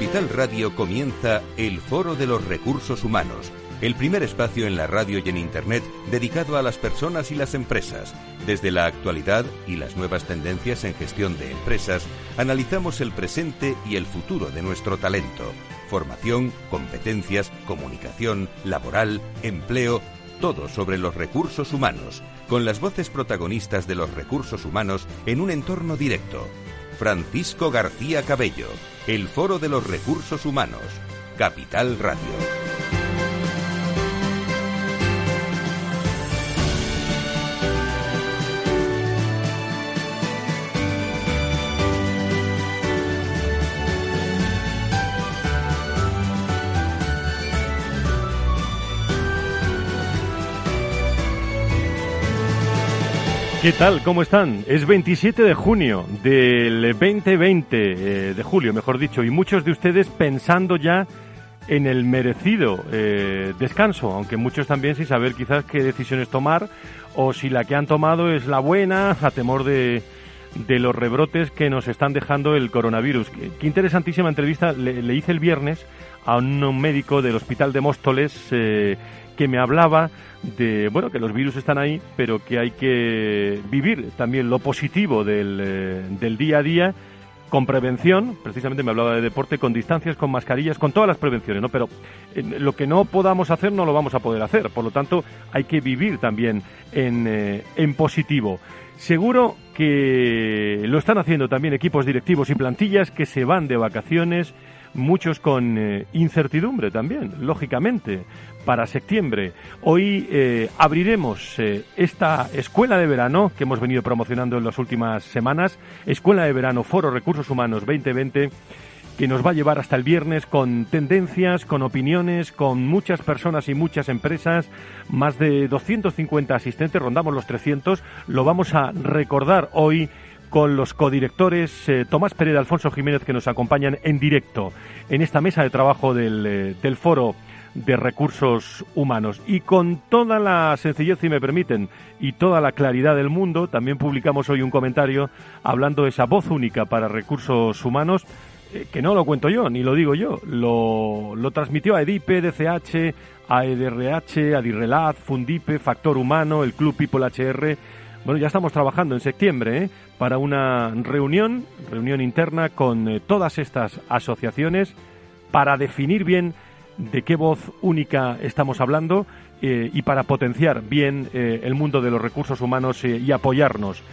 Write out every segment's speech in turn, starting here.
Capital Radio comienza el Foro de los Recursos Humanos, el primer espacio en la radio y en Internet dedicado a las personas y las empresas. Desde la actualidad y las nuevas tendencias en gestión de empresas, analizamos el presente y el futuro de nuestro talento. Formación, competencias, comunicación, laboral, empleo, todo sobre los recursos humanos, con las voces protagonistas de los recursos humanos en un entorno directo. Francisco García Cabello, el Foro de los Recursos Humanos, Capital Radio. ¿Qué tal? ¿Cómo están? Es 27 de junio del 2020, de julio, mejor dicho, y muchos de ustedes pensando ya en el merecido descanso, aunque muchos también sin saber quizás qué decisiones tomar o si la que han tomado es la buena, a temor de los rebrotes que nos están dejando el coronavirus. Qué interesantísima entrevista le hice el viernes a un médico del Hospital de Móstoles que me hablaba de, bueno, que los virus están ahí, pero que hay que vivir también lo positivo del día a día, con prevención. Precisamente me hablaba de deporte, con distancias, con mascarillas, con todas las prevenciones, ¿no? Pero lo que no podamos hacer no lo vamos a poder hacer, por lo tanto hay que vivir también en positivo. Seguro que lo están haciendo también equipos directivos y plantillas que se van de vacaciones, muchos con incertidumbre también, lógicamente, para septiembre. Hoy abriremos esta escuela de verano que hemos venido promocionando en las últimas semanas, Escuela de Verano Foro Recursos Humanos 2020, que nos va a llevar hasta el viernes con tendencias, con opiniones, con muchas personas y muchas empresas, más de 250 asistentes, rondamos los 300, lo vamos a recordar hoy con los codirectores Tomás Pereda, Alfonso Jiménez, que nos acompañan en directo en esta mesa de trabajo del Foro de Recursos Humanos. Y con toda la sencillez, si me permiten, y toda la claridad del mundo, también publicamos hoy un comentario hablando de esa voz única para recursos humanos, que no lo cuento yo, ni lo digo yo, lo transmitió a EDIPE, DCH, a EDRH, a DIRRELAT, Fundipe, Factor Humano, el Club People HR. Bueno, ya estamos trabajando en septiembre para una reunión interna con todas estas asociaciones para definir bien de qué voz única estamos hablando y para potenciar bien el mundo de los recursos humanos y apoyarnos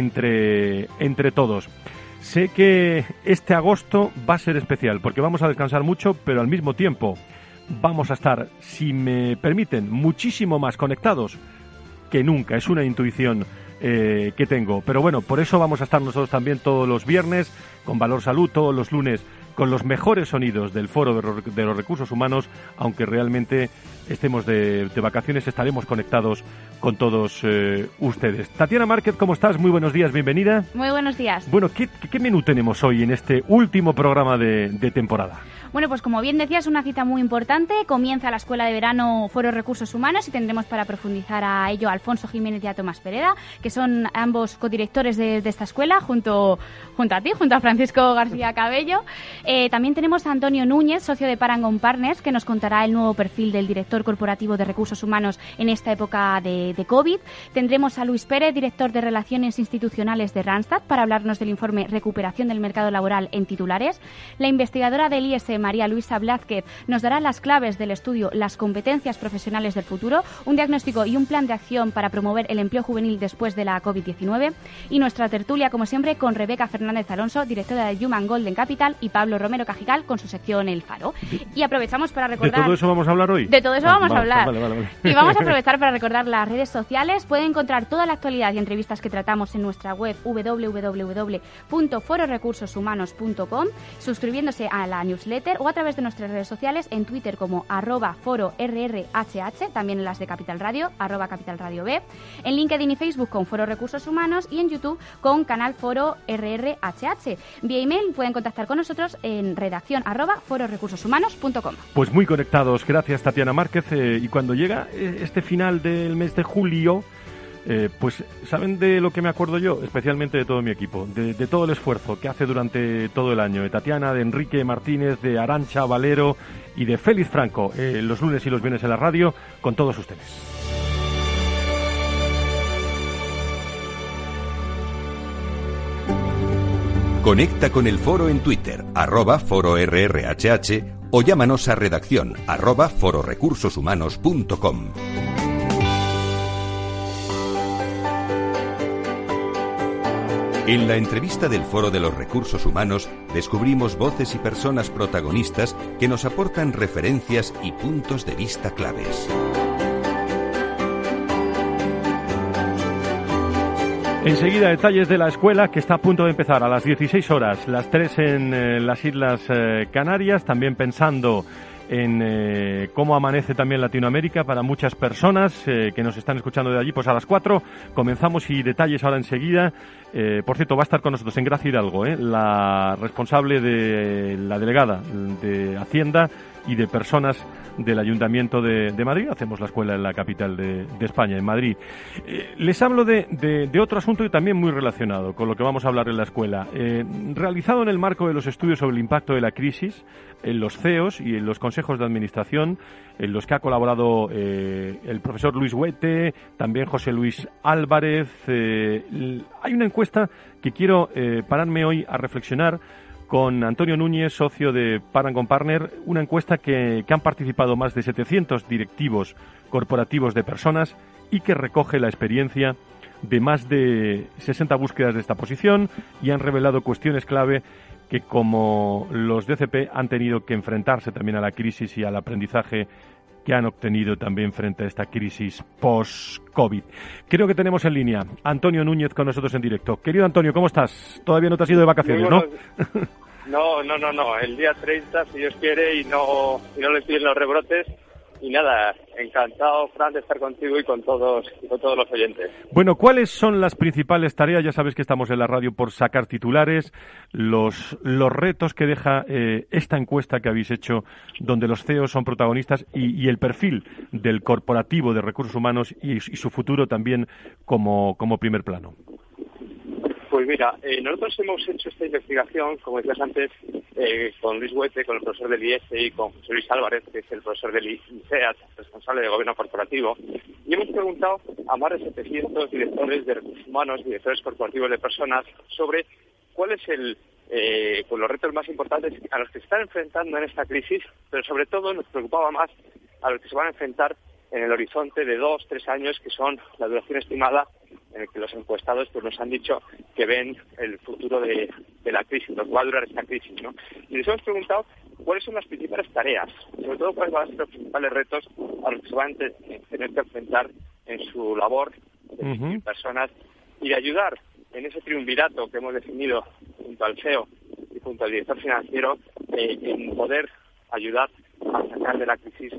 entre todos. Sé que este agosto va a ser especial porque vamos a descansar mucho, pero al mismo tiempo vamos a estar, si me permiten, muchísimo más conectados que nunca. Es una intuición que tengo. Pero bueno, por eso vamos a estar nosotros también todos los viernes con Valor Salud, todos los lunes con los mejores sonidos del Foro de los Recursos Humanos, aunque realmente estemos de vacaciones, estaremos conectados con todos ustedes. Tatiana Márquez, ¿cómo estás? Muy buenos días, bienvenida. Muy buenos días. Bueno, ¿qué menú tenemos hoy en este último programa de temporada? Bueno, pues como bien decías, una cita muy importante. Comienza la Escuela de Verano Foro Recursos Humanos y tendremos para profundizar a ello a Alfonso Jiménez y a Tomás Pereda, que son ambos codirectores de esta escuela, junto a ti, junto a Francisco García Cabello. También tenemos a Antonio Núñez, socio de Paragon Partners, que nos contará el nuevo perfil del director corporativo de recursos humanos en esta época de COVID. Tendremos a Luis Pérez, director de Relaciones Institucionales de Randstad, para hablarnos del informe Recuperación del Mercado Laboral en titulares. La investigadora del IES, María Luisa Blázquez, nos dará las claves del estudio Las competencias profesionales del futuro, un diagnóstico y un plan de acción para promover el empleo juvenil después de la COVID-19. Y nuestra tertulia, como siempre, con Rebeca Fernández Alonso, directora de Human Golden Capital, y Pablo Romero Cajigal con su sección El Faro. Y aprovechamos para recordar... ¿De todo eso vamos a hablar hoy? De todo eso vamos a hablar. Vale. Y vamos a aprovechar para recordar las redes sociales. Pueden encontrar toda la actualidad y entrevistas que tratamos en nuestra web www.fororecursoshumanos.com, suscribiéndose a la newsletter o a través de nuestras redes sociales en Twitter como @fororrhh, también en las de Capital Radio, @capitalradiob, en LinkedIn y Facebook con Foro Recursos Humanos y en YouTube con canal Foro RRHH. Vía email pueden contactar con nosotros en redacción @fororecursoshumanos.com. Pues muy conectados, gracias Tatiana Márquez. Y cuando llega este final del mes de julio, Pues ¿saben de lo que me acuerdo yo? Especialmente de todo mi equipo, de todo el esfuerzo que hace durante todo el año, de Tatiana, de Enrique Martínez, de Arantxa Valero y de Félix Franco, los lunes y los viernes en la radio, con todos ustedes. Conecta con el foro en Twitter, @fororrhh, o llámanos a redacción @fororecursoshumanos.com. En la entrevista del Foro de los Recursos Humanos descubrimos voces y personas protagonistas que nos aportan referencias y puntos de vista claves. Enseguida detalles de la escuela que está a punto de empezar a las 16 horas, las 3 en las Islas Canarias, también pensando en cómo amanece también Latinoamérica para muchas personas que nos están escuchando de allí. Pues a las 4 comenzamos y detalles ahora enseguida. Por cierto, va a estar con nosotros en Gracia Hidalgo, la responsable de la delegada de Hacienda y de personas del Ayuntamiento de Madrid. Hacemos la escuela en la capital de España, en Madrid. Les hablo de otro asunto y también muy relacionado con lo que vamos a hablar en la escuela. Realizado en el marco de los estudios sobre el impacto de la crisis en los CEOs y en los consejos de administración, en los que ha colaborado el profesor Luis Huete, también José Luis Álvarez. Hay una encuesta que quiero pararme hoy a reflexionar con Antonio Núñez, socio de Parangon Partner, una encuesta que han participado más de 700 directivos corporativos de personas y que recoge la experiencia de más de 60 búsquedas de esta posición y han revelado cuestiones clave que, como los DCP, han tenido que enfrentarse también a la crisis y al aprendizaje que han obtenido también frente a esta crisis post-COVID. Creo que tenemos en línea Antonio Núñez con nosotros en directo. Querido Antonio, ¿cómo estás? Todavía no te has ido de vacaciones, ¿no? No. El día 30, si Dios quiere, y no les piden los rebrotes. Y nada, encantado, Fran, de estar contigo y con todos los oyentes. Bueno, ¿cuáles son las principales tareas? Ya sabes que estamos en la radio por sacar titulares, los retos que deja esta encuesta que habéis hecho, donde los CEOs son protagonistas y el perfil del corporativo de recursos humanos y su futuro también como primer plano. Pues mira, nosotros hemos hecho esta investigación, como decías antes, con Luis Huete, con el profesor del IES y con José Luis Álvarez, que es el profesor del ICEAT, responsable de Gobierno Corporativo, y hemos preguntado a más de 700 directores de recursos humanos, directores corporativos de personas, sobre cuál es los retos más importantes a los que se están enfrentando en esta crisis, pero sobre todo nos preocupaba más a los que se van a enfrentar en el horizonte de 2-3 años, que son la duración estimada en el que los encuestados pues nos han dicho que ven el futuro de la crisis, lo que va a durar esta crisis, ¿no? Y les hemos preguntado cuáles son las principales tareas, sobre todo cuáles van a ser los principales retos a los que se van a tener que enfrentar en su labor de personas, y de ayudar en ese triunvirato que hemos definido junto al CEO y junto al director financiero, en poder ayudar a sacar de la crisis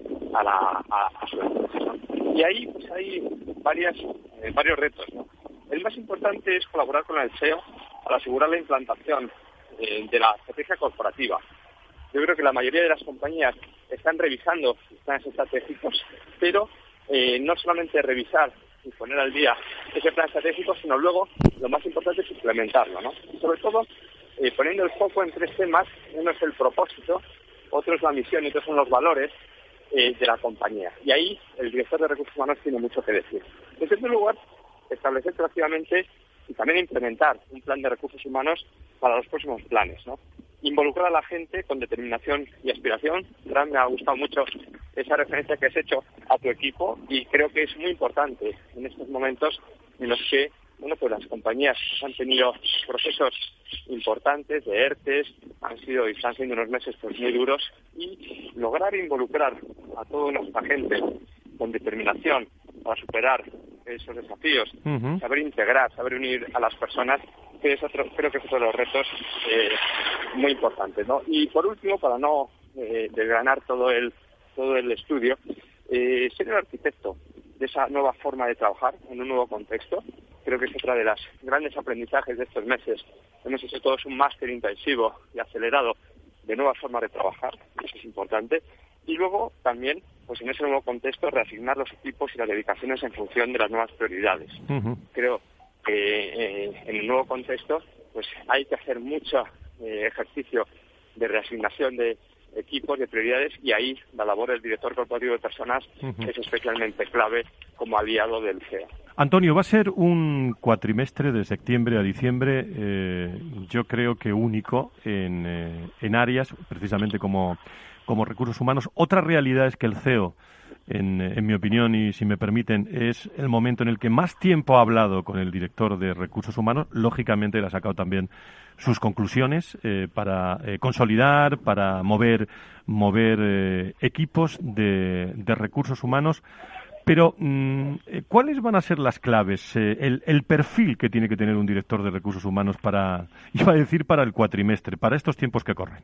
a su empresa, ¿no? Y ahí pues hay varios retos, ¿no? El más importante es colaborar con el CEO para asegurar la implantación de la estrategia corporativa. Yo creo que la mayoría de las compañías están revisando sus planes estratégicos, pero no solamente revisar y poner al día ese plan estratégico, sino luego lo más importante es implementarlo, ¿no? Sobre todo poniendo el foco en 3 temas. Uno es el propósito, otro es la misión y otros son los valores de la compañía. Y ahí el director de recursos humanos tiene mucho que decir. En segundo lugar, establecer proactivamente y también implementar un plan de recursos humanos para los próximos planes, ¿no? Involucrar a la gente con determinación y aspiración. Fran, me ha gustado mucho esa referencia que has hecho a tu equipo, y creo que es muy importante en estos momentos en los que pues las compañías han tenido procesos importantes de ERTES, están siendo unos meses pues muy duros, y lograr involucrar a toda nuestra gente con determinación para superar esos desafíos, saber integrar, saber unir a las personas, que creo que es otro de los retos muy importantes, ¿no? Y por último, para no desgranar todo el estudio, ser el arquitecto de esa nueva forma de trabajar en un nuevo contexto. Creo que es otra de las grandes aprendizajes de estos meses. Hemos hecho todos un máster intensivo y acelerado de nuevas formas de trabajar, eso es importante. Y luego también pues en ese nuevo contexto, reasignar los equipos y las dedicaciones en función de las nuevas prioridades. Creo que en el nuevo contexto pues hay que hacer mucho ejercicio de reasignación de equipos, de prioridades, y ahí la labor del director corporativo de personas es especialmente clave como aliado del CEA. Antonio, va a ser un cuatrimestre de septiembre a diciembre, yo creo que único en áreas, precisamente como recursos humanos. Otra realidad es que el CEO, en mi opinión, y si me permiten, es el momento en el que más tiempo ha hablado con el director de recursos humanos. Lógicamente, le ha sacado también sus conclusiones para consolidar, para mover equipos de recursos humanos. Pero, ¿cuáles van a ser las claves? El perfil que tiene que tener un director de recursos humanos para el cuatrimestre, para estos tiempos que corren.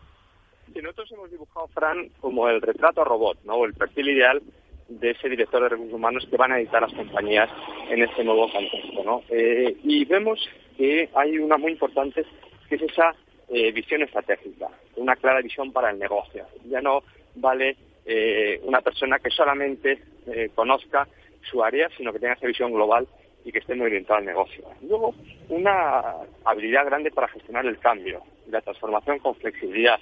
Y nosotros hemos dibujado, Fran, como el retrato robot, ¿no? O el perfil ideal de ese director de recursos humanos que van a editar las compañías en este nuevo contexto, ¿no? Y vemos que hay una muy importante, que es esa visión estratégica, una clara visión para el negocio. Ya no vale una persona que solamente conozca su área, sino que tenga esa visión global y que esté muy orientada al negocio. Luego, una habilidad grande para gestionar el cambio y la transformación con flexibilidad.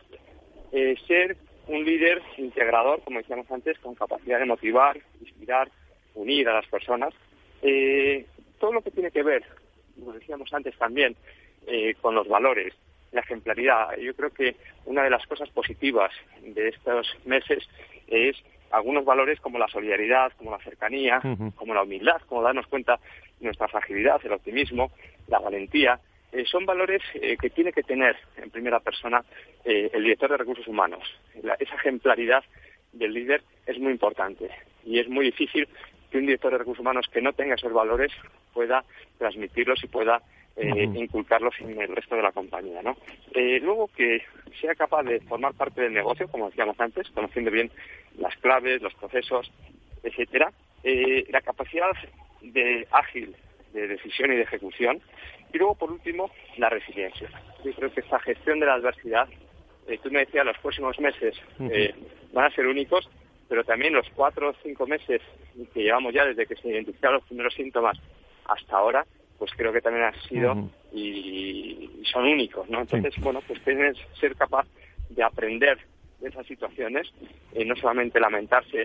Ser un líder integrador, como decíamos antes, con capacidad de motivar, inspirar, unir a las personas. Todo lo que tiene que ver, como decíamos antes también, con los valores, la ejemplaridad. Yo creo que una de las cosas positivas de estos meses es algunos valores como la solidaridad, como la cercanía, como la humildad, como darnos cuenta de nuestra fragilidad, el optimismo, la valentía. Son valores que tiene que tener en primera persona el director de recursos humanos. Esa ejemplaridad del líder es muy importante y es muy difícil que un director de recursos humanos que no tenga esos valores pueda transmitirlos y pueda inculcarlos en el resto de la compañía, ¿no? Luego, que sea capaz de formar parte del negocio, como decíamos antes, conociendo bien las claves, los procesos, etcétera. La capacidad ágil de decisión y de ejecución. Y luego, por último, la resiliencia. Yo creo que esta gestión de la adversidad, tú me decías, los próximos meses van a ser únicos, pero también los 4 o 5 meses que llevamos ya desde que se identificaron los primeros síntomas hasta ahora, pues creo que también han sido y son únicos, ¿no? Entonces, bueno, pues tienes que ser capaz de aprender de esas situaciones, no solamente lamentarse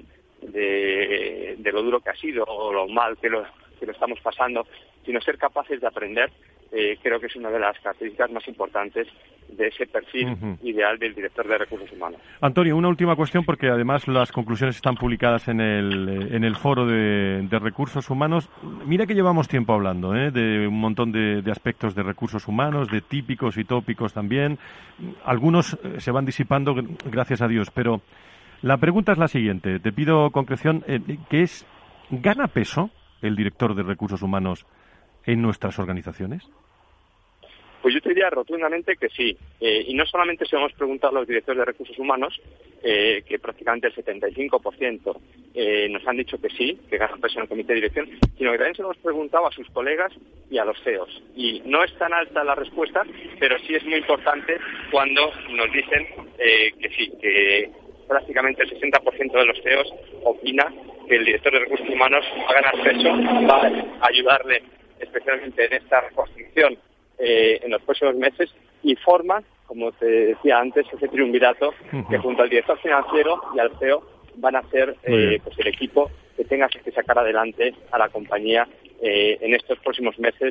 de lo duro que ha sido o lo mal que lo estamos pasando, sino ser capaces de aprender. Creo que es una de las características más importantes de ese perfil ideal del director de recursos humanos. Antonio, una última cuestión, porque además las conclusiones están publicadas en el foro de recursos humanos. Mira que llevamos tiempo hablando de un montón de aspectos de recursos humanos, de típicos y tópicos también. Algunos se van disipando, gracias a Dios, pero la pregunta es la siguiente. Te pido concreción, que es, ¿gana peso el director de recursos humanos en nuestras organizaciones? Pues yo te diría rotundamente que sí. Y no solamente se lo hemos preguntado a los directores de recursos humanos, que prácticamente el 75% nos han dicho que sí, que ganan peso en el comité de dirección, sino que también se lo hemos preguntado a sus colegas y a los CEOs. Y no es tan alta la respuesta, pero sí es muy importante cuando nos dicen que sí, que prácticamente el 60% de los CEOs opina que el director de recursos humanos va a ganar peso, va a ayudarle especialmente en esta reconstrucción en los próximos meses, y forma, como te decía antes, ese triunvirato que junto al director financiero y al CEO van a ser pues el equipo que tenga que sacar adelante a la compañía en estos próximos meses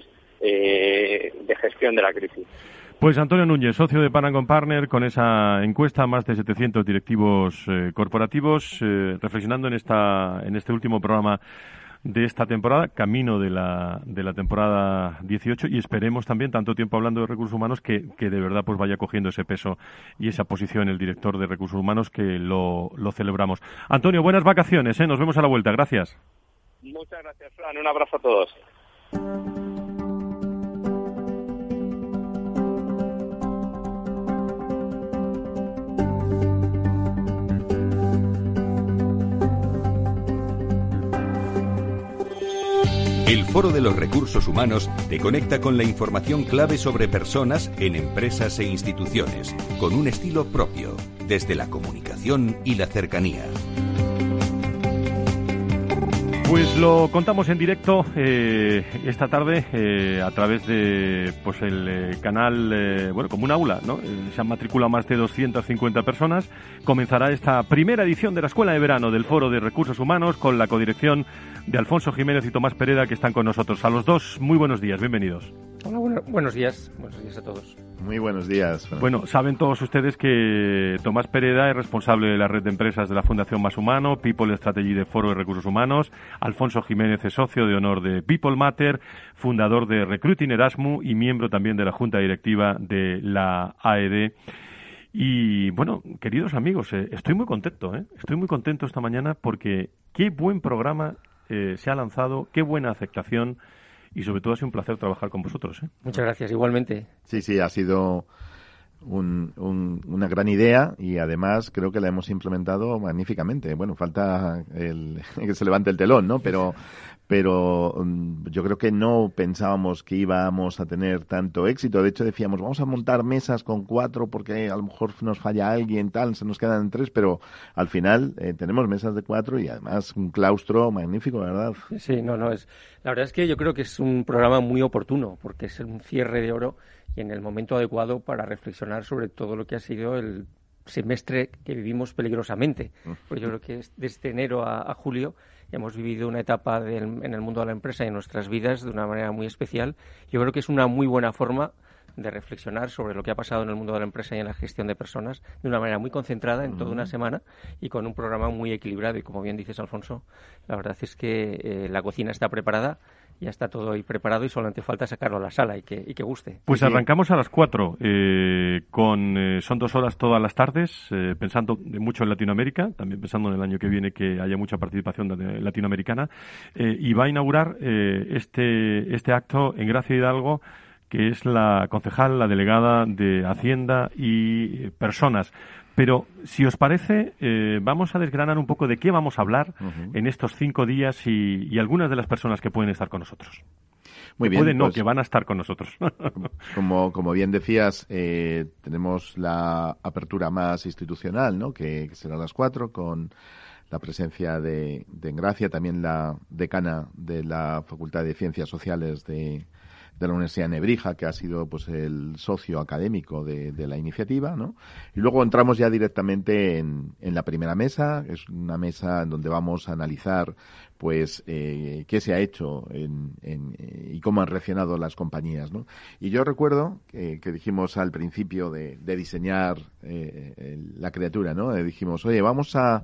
de gestión de la crisis. Pues Antonio Núñez, socio de Panacon Partner, con esa encuesta a más de 700 directivos corporativos, reflexionando en este último programa de esta temporada, camino de la temporada 18, y esperemos también, tanto tiempo hablando de recursos humanos, que de verdad pues vaya cogiendo ese peso y esa posición el director de recursos humanos, que lo celebramos. Antonio, buenas vacaciones, nos vemos a la vuelta, gracias. Muchas gracias, Fran, un abrazo a todos. El Foro de los Recursos Humanos te conecta con la información clave sobre personas en empresas e instituciones, con un estilo propio, desde la comunicación y la cercanía. Pues lo contamos en directo esta tarde a través de pues el canal, bueno, como un aula, ¿no? Se han matriculado más de 250 personas. Comenzará esta primera edición de la Escuela de Verano del Foro de Recursos Humanos con la codirección de Alfonso Jiménez y Tomás Pereda, que están con nosotros. A los dos, muy buenos días, bienvenidos. Hola, buenos días a todos. Muy buenos días. Bueno, saben todos ustedes que Tomás Pereda es responsable de la red de empresas de la Fundación Más Humano, People Strategy de Foro de Recursos Humanos. Alfonso Jiménez es socio de honor de People Matter, fundador de Recruiting Erasmus y miembro también de la Junta Directiva de la AED. Y bueno, queridos amigos, estoy muy contento, estoy muy contento esta mañana porque qué buen programa se ha lanzado, qué buena aceptación. Y sobre todo ha sido un placer trabajar con vosotros. Muchas gracias, igualmente. Sí, ha sido una gran idea y además creo que la hemos implementado magníficamente. Bueno, falta que se levante el telón, ¿no? Pero yo creo que no pensábamos que íbamos a tener tanto éxito. De hecho, decíamos, vamos a montar mesas con 4 porque a lo mejor nos falla alguien, tal, se nos quedan 3, pero al final tenemos mesas de 4 y además un claustro magnífico, ¿verdad? Sí, la verdad es que yo creo que es un programa muy oportuno porque es un cierre de oro y en el momento adecuado para reflexionar sobre todo lo que ha sido el semestre que vivimos peligrosamente. Porque yo creo que desde enero a julio hemos vivido una etapa en el mundo de la empresa y en nuestras vidas de una manera muy especial. Yo creo que es una muy buena forma de reflexionar sobre lo que ha pasado en el mundo de la empresa y en la gestión de personas de una manera muy concentrada en toda una semana y con un programa muy equilibrado. Y como bien dices, Alfonso, la verdad es que la cocina está preparada, ya está todo ahí preparado y solamente falta sacarlo a la sala y que guste. Pues arrancamos a las 4 son 2 horas todas las tardes, pensando mucho en Latinoamérica, también pensando en el año que viene que haya mucha participación latinoamericana, y va a inaugurar este acto en Gracia Hidalgo, que es la concejal, la delegada de Hacienda y Personas. Pero, si os parece, vamos a desgranar un poco de qué vamos a hablar en estos 5 días y algunas de las personas que pueden estar con nosotros. Muy bien. Pueden, no, que van a estar con nosotros. Como bien decías, tenemos la apertura más institucional, ¿no? Que será a las 4 con la presencia de Engracia, también la decana de la Facultad de Ciencias Sociales de la Universidad de Nebrija, que ha sido pues el socio académico de la iniciativa, ¿no? Y luego entramos ya directamente en la primera mesa. Es una mesa en donde vamos a analizar pues qué se ha hecho y cómo han reaccionado las compañías, ¿no? Y yo recuerdo que dijimos al principio de diseñar la criatura, ¿no? Dijimos, oye, vamos a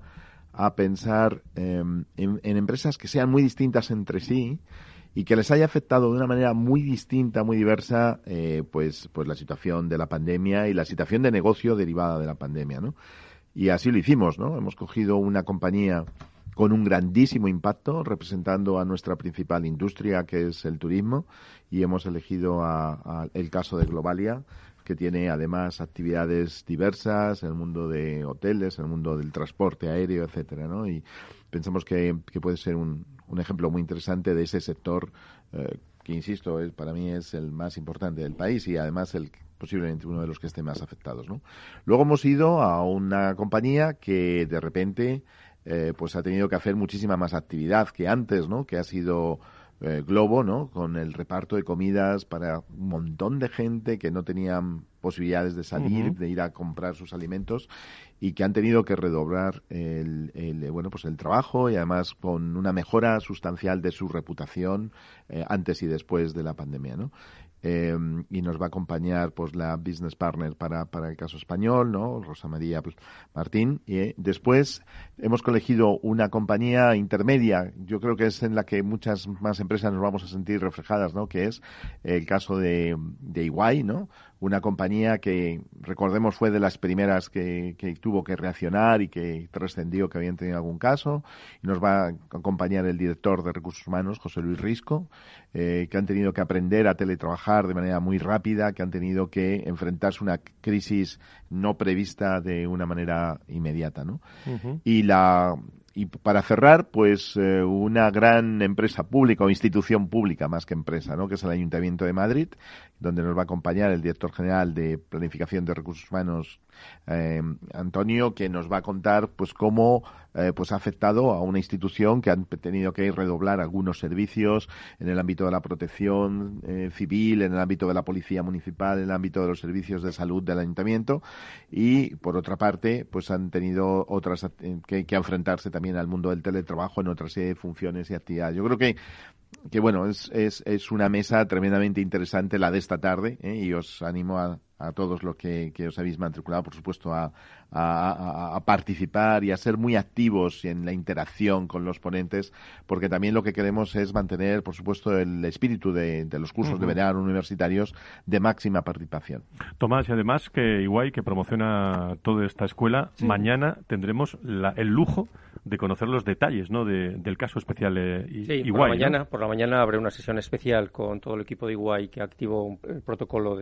pensar en empresas que sean muy distintas entre sí y que les haya afectado de una manera muy distinta, muy diversa, pues la situación de la pandemia y la situación de negocio derivada de la pandemia, ¿no? Y así lo hicimos, ¿no? Hemos cogido una compañía con un grandísimo impacto, representando a nuestra principal industria, que es el turismo, y hemos elegido el caso de Globalia, que tiene además actividades diversas en el mundo de hoteles, en el mundo del transporte aéreo, etcétera, ¿no? Y pensamos que puede ser un ejemplo muy interesante de ese sector que, insisto, para mí es el más importante del país y además posiblemente uno de los que esté más afectados, ¿no? Luego hemos ido a una compañía que de repente pues ha tenido que hacer muchísima más actividad que antes, ¿no? Que ha sido Globo, ¿no? Con el reparto de comidas para un montón de gente que no tenían posibilidades de salir, de ir a comprar sus alimentos y que han tenido que redoblar el trabajo y además con una mejora sustancial de su reputación antes y después de la pandemia, ¿no? Y nos va a acompañar pues la business partner para el caso español, ¿no? Rosa María Martín. Y después hemos elegido una compañía intermedia, yo creo que es en la que muchas más empresas nos vamos a sentir reflejadas, ¿no? Que es el caso de EY, ¿no? Una compañía que, recordemos, fue de las primeras que tuvo que reaccionar y que trascendió que habían tenido algún caso. Y nos va a acompañar el director de Recursos Humanos, José Luis Risco, que han tenido que aprender a teletrabajar de manera muy rápida, que han tenido que enfrentarse a una crisis no prevista de una manera inmediata, ¿no? Y la Y para cerrar, pues una gran empresa pública o institución pública más que empresa, ¿no? Que es el Ayuntamiento de Madrid, donde nos va a acompañar el director general de Planificación de Recursos Humanos, Antonio, que nos va a contar pues cómo pues ha afectado a una institución que han tenido que redoblar algunos servicios en el ámbito de la protección civil, en el ámbito de la policía municipal, en el ámbito de los servicios de salud del ayuntamiento, y por otra parte pues han tenido otras que enfrentarse también al mundo del teletrabajo en otra serie de funciones y actividades. Yo creo que bueno, es una mesa tremendamente interesante la de esta tarde, y os animo a todos los que os habéis matriculado, por supuesto, a participar y a ser muy activos en la interacción con los ponentes, porque también lo que queremos es mantener, por supuesto, el espíritu de los cursos de verano universitarios de máxima participación. Tomás, y además que Iguay, que promociona toda esta escuela, mañana tendremos el lujo de conocer los detalles, ¿no?, del caso especial Iguay. Por la mañana habrá una sesión especial con todo el equipo de Iguay que activó el protocolo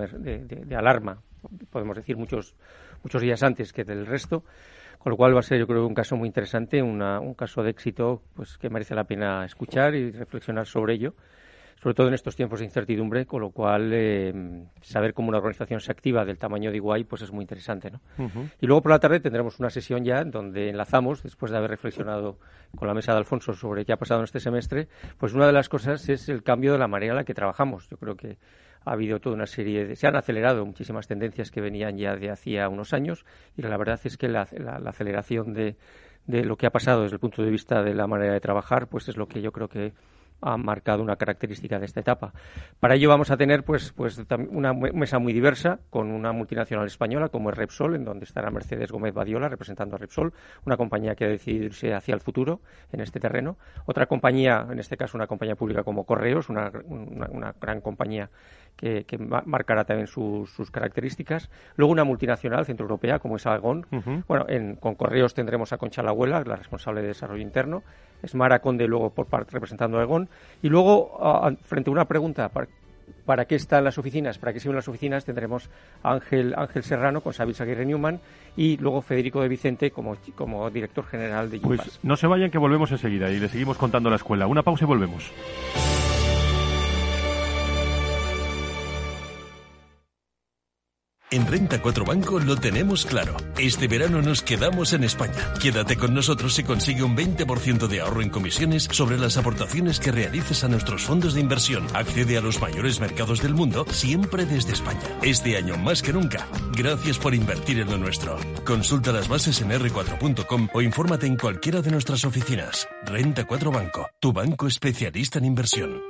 de alarma, podemos decir muchos días antes que del resto, con lo cual va a ser, yo creo, un caso muy interesante, un caso de éxito pues que merece la pena escuchar y reflexionar sobre ello, sobre todo en estos tiempos de incertidumbre, con lo cual saber cómo una organización se activa del tamaño de Iguay pues es muy interesante, ¿no? Y luego por la tarde tendremos una sesión ya donde enlazamos, después de haber reflexionado con la mesa de Alfonso sobre qué ha pasado en este semestre, pues una de las cosas es el cambio de la manera en la que trabajamos. Yo creo que ha habido toda una serie se han acelerado muchísimas tendencias que venían ya de hacía unos años, y la verdad es que la aceleración de lo que ha pasado desde el punto de vista de la manera de trabajar pues es lo que yo creo que ha marcado una característica de esta etapa. Para ello vamos a tener pues una mesa muy diversa con una multinacional española como es Repsol, en donde estará Mercedes Gómez Badiola representando a Repsol, una compañía que ha decidido irse hacia el futuro en este terreno. Otra compañía, en este caso una compañía pública como Correos, una gran compañía que marcará también sus características. Luego una multinacional centroeuropea como es Aegon. Bueno, con Correos tendremos a Concha Lahuela, la responsable de desarrollo interno, Esmara Conde luego por parte representando a Aegon, y luego frente a una pregunta ¿para qué están las oficinas? ¿Para qué sirven las oficinas? Tendremos a Ángel Serrano con Savils Aguirre Newman y luego Federico de Vicente como director general de Yupas. Pues no se vayan, que volvemos enseguida y le seguimos contando la escuela. Una pausa y volvemos. En Renta 4 Banco lo tenemos claro. Este verano nos quedamos en España. Quédate con nosotros y consigue un 20% de ahorro en comisiones sobre las aportaciones que realices a nuestros fondos de inversión. Accede a los mayores mercados del mundo, siempre desde España. Este año más que nunca. Gracias por invertir en lo nuestro. Consulta las bases en r4.com o infórmate en cualquiera de nuestras oficinas. Renta 4 Banco, tu banco especialista en inversión.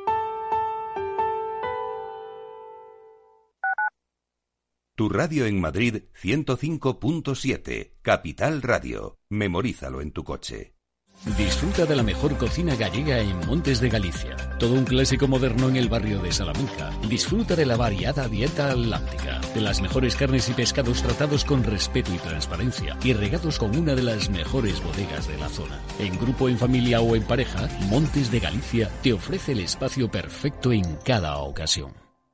Tu radio en Madrid 105.7, Capital Radio. Memorízalo en tu coche. Disfruta de la mejor cocina gallega en Montes de Galicia. Todo un clásico moderno en el barrio de Salamanca. Disfruta de la variada dieta atlántica, de las mejores carnes y pescados tratados con respeto y transparencia y regados con una de las mejores bodegas de la zona. En grupo, en familia o en pareja, Montes de Galicia te ofrece el espacio perfecto en cada ocasión.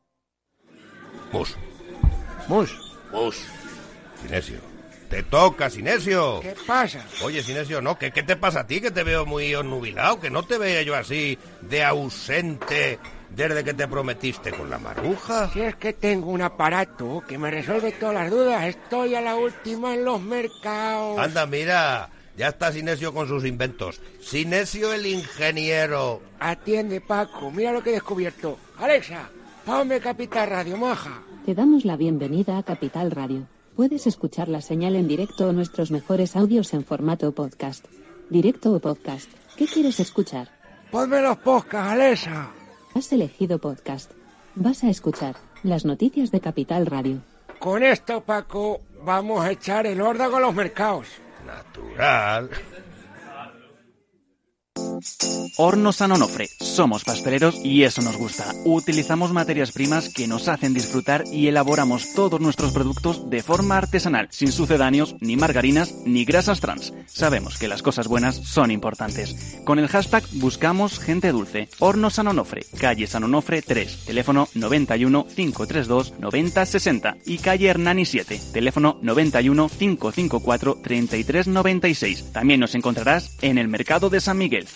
Mus. Sinesio. ¡Te toca, Sinesio! ¿Qué pasa? Oye, Sinesio, ¿no? ¿Qué te pasa a ti? Que te veo muy onnubilado, que no te veía yo así de ausente desde que te prometiste con la Maruja. Si es que tengo un aparato que me resuelve todas las dudas. Estoy a la última en los mercados. Anda, mira, ya está Sinesio con sus inventos. Sinesio el ingeniero. Atiende, Paco, mira lo que he descubierto. Alexa, ponme Capital Radio, maja. Te damos la bienvenida a Capital Radio. Puedes escuchar la señal en directo o nuestros mejores audios en formato podcast. ¿Directo o podcast? ¿Qué quieres escuchar? Ponme los podcasts, Alexa. Has elegido podcast. Vas a escuchar las noticias de Capital Radio. Con esto, Paco, vamos a echar el órdago a los mercados. Natural. Horno San Onofre. Somos pasteleros y eso nos gusta. Utilizamos materias primas que nos hacen disfrutar y elaboramos todos nuestros productos de forma artesanal, sin sucedáneos, ni margarinas, ni grasas trans. Sabemos que las cosas buenas son importantes. Con el hashtag buscamos gente dulce. Horno San Onofre, calle San Onofre 3, teléfono 91 532 9060 y calle Hernani 7, teléfono 91 554 3396. También nos encontrarás en el mercado de San Miguel,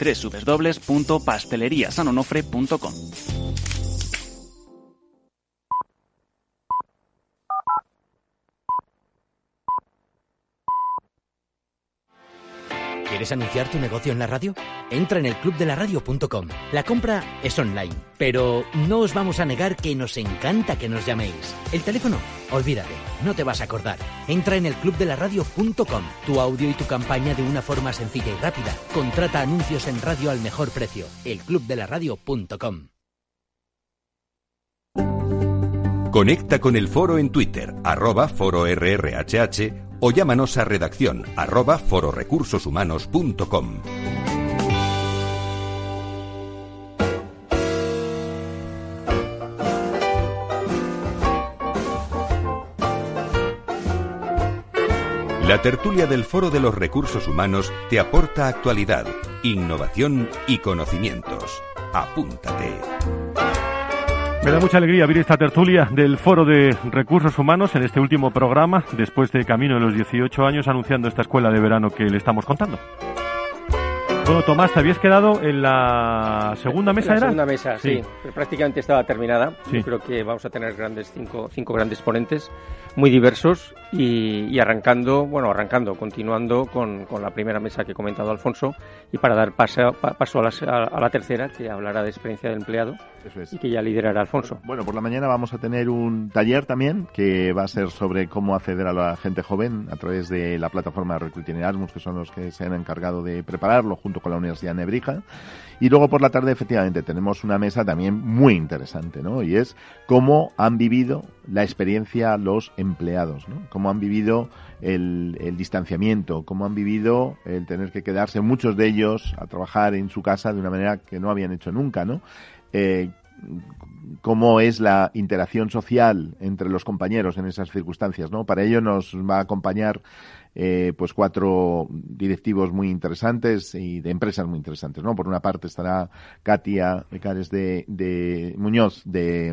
www.pasteleriasanonofre.com. ¿Quieres anunciar tu negocio en la radio? Entra en elclubdelaradio.com. La compra es online, pero no os vamos a negar que nos encanta que nos llaméis. El teléfono, olvídate, no te vas a acordar. Entra en elclubdelaradio.com. Tu audio y tu campaña de una forma sencilla y rápida. Contrata anuncios en radio al mejor precio. elclubdelaradio.com. Conecta con el foro en Twitter, @fororrhh, o llámanos a redacción @fororecursoshumanos.com. La tertulia del Foro de los Recursos Humanos te aporta actualidad, innovación y conocimientos. Apúntate. Me da mucha alegría abrir esta tertulia del Foro de Recursos Humanos en este último programa, después de camino de los 18 años, anunciando esta escuela de verano que le estamos contando. Bueno, Tomás, te habías quedado en la segunda mesa, ¿era? La segunda mesa, sí. Prácticamente estaba terminada. Sí. Yo creo que vamos a tener cinco grandes ponentes, muy diversos, y continuando con la primera mesa que ha comentado Alfonso, y para dar paso a la tercera, que hablará de experiencia del empleado. Eso es. Y que ya liderará Alfonso. Bueno, por la mañana vamos a tener un taller también que va a ser sobre cómo acceder a la gente joven a través de la plataforma Recruiting Erasmus, que son los que se han encargado de prepararlo junto con la Universidad de Nebrija. Y luego por la tarde, efectivamente, tenemos una mesa también muy interesante, ¿no? Y es cómo han vivido la experiencia los empleados, ¿no? Cómo han vivido el distanciamiento, cómo han vivido el tener que quedarse, muchos de ellos, a trabajar en su casa de una manera que no habían hecho nunca, ¿no? Cómo es la interacción social entre los compañeros en esas circunstancias, ¿no? Para ello nos va a acompañar pues 4 directivos muy interesantes y de empresas muy interesantes, ¿no? Por una parte estará Katia Becares de Muñoz de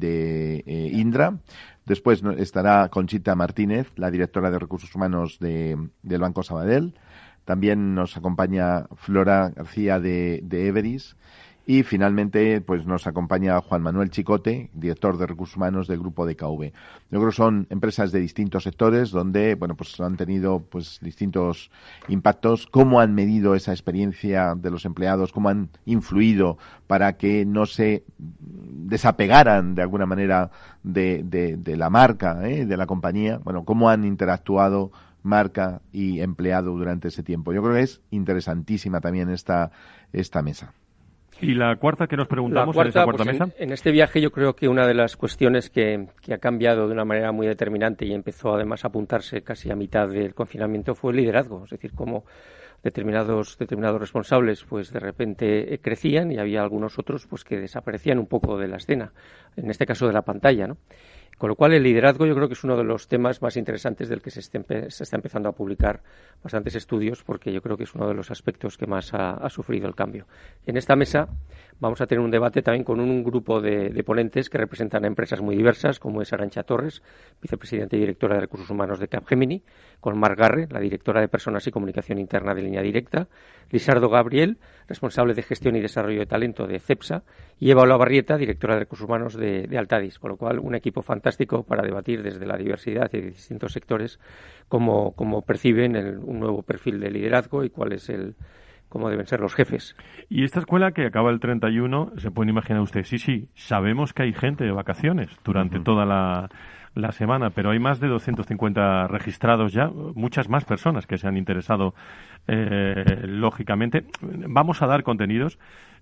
Indra. Después estará Conchita Martínez, la directora de Recursos Humanos del Banco Sabadell. También nos acompaña Flora García de Everis. Y finalmente, pues nos acompaña Juan Manuel Chicote, director de Recursos Humanos del Grupo DKV. Yo creo que son empresas de distintos sectores donde, bueno, pues han tenido pues distintos impactos. Cómo han medido esa experiencia de los empleados, cómo han influido para que no se desapegaran de alguna manera de la marca, de la compañía. Bueno, cómo han interactuado marca y empleado durante ese tiempo. Yo creo que es interesantísima también esta mesa. ¿Y la cuarta que nos preguntamos en esta cuarta mesa? En este viaje yo creo que una de las cuestiones que ha cambiado de una manera muy determinante y empezó además a apuntarse casi a mitad del confinamiento fue el liderazgo. Es decir, cómo determinados responsables pues de repente crecían y había algunos otros pues que desaparecían un poco de la escena, en este caso de la pantalla, ¿no? Con lo cual el liderazgo yo creo que es uno de los temas más interesantes del que se está empezando a publicar bastantes estudios, porque yo creo que es uno de los aspectos que más ha sufrido el cambio. En esta mesa vamos a tener un debate también con un grupo de ponentes que representan a empresas muy diversas, como es Arantxa Torres, vicepresidenta y directora de Recursos Humanos de Capgemini, con Marc Garre, la directora de Personas y Comunicación Interna de Línea Directa, Lisardo Gabriel, responsable de Gestión y Desarrollo de Talento de CEPSA, y Eva Olavarrieta, directora de Recursos Humanos de Altadis, con lo cual un equipo fantástico para debatir desde la diversidad y de distintos sectores cómo perciben un nuevo perfil de liderazgo y cómo deben ser los jefes. Y esta escuela que acaba el 31, se pueden imaginar ustedes, sí, sabemos que hay gente de vacaciones durante toda la semana, pero hay más de 250 registrados ya, muchas más personas que se han interesado, lógicamente. Vamos a dar contenidos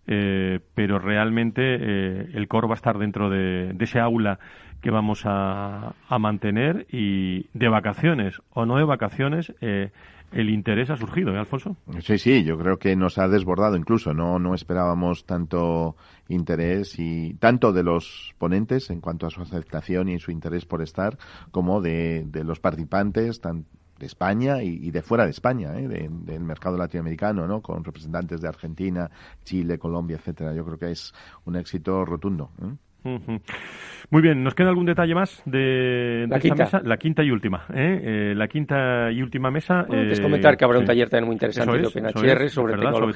pero realmente el coro va a estar dentro de ese aula que vamos a mantener, y de vacaciones o no de vacaciones, el interés ha surgido, Alfonso. Sí, yo creo que nos ha desbordado incluso. No esperábamos tanto interés, y tanto de los ponentes en cuanto a su aceptación y su interés por estar, como de los participantes, de España y de fuera de España, del mercado latinoamericano, ¿no? Con representantes de Argentina, Chile, Colombia, etcétera. Yo creo que es un éxito rotundo. Muy bien, ¿nos queda algún detalle más de esta mesa? La quinta y última. La quinta y última mesa. Es comentar que habrá un taller también muy interesante de OpenHR sobre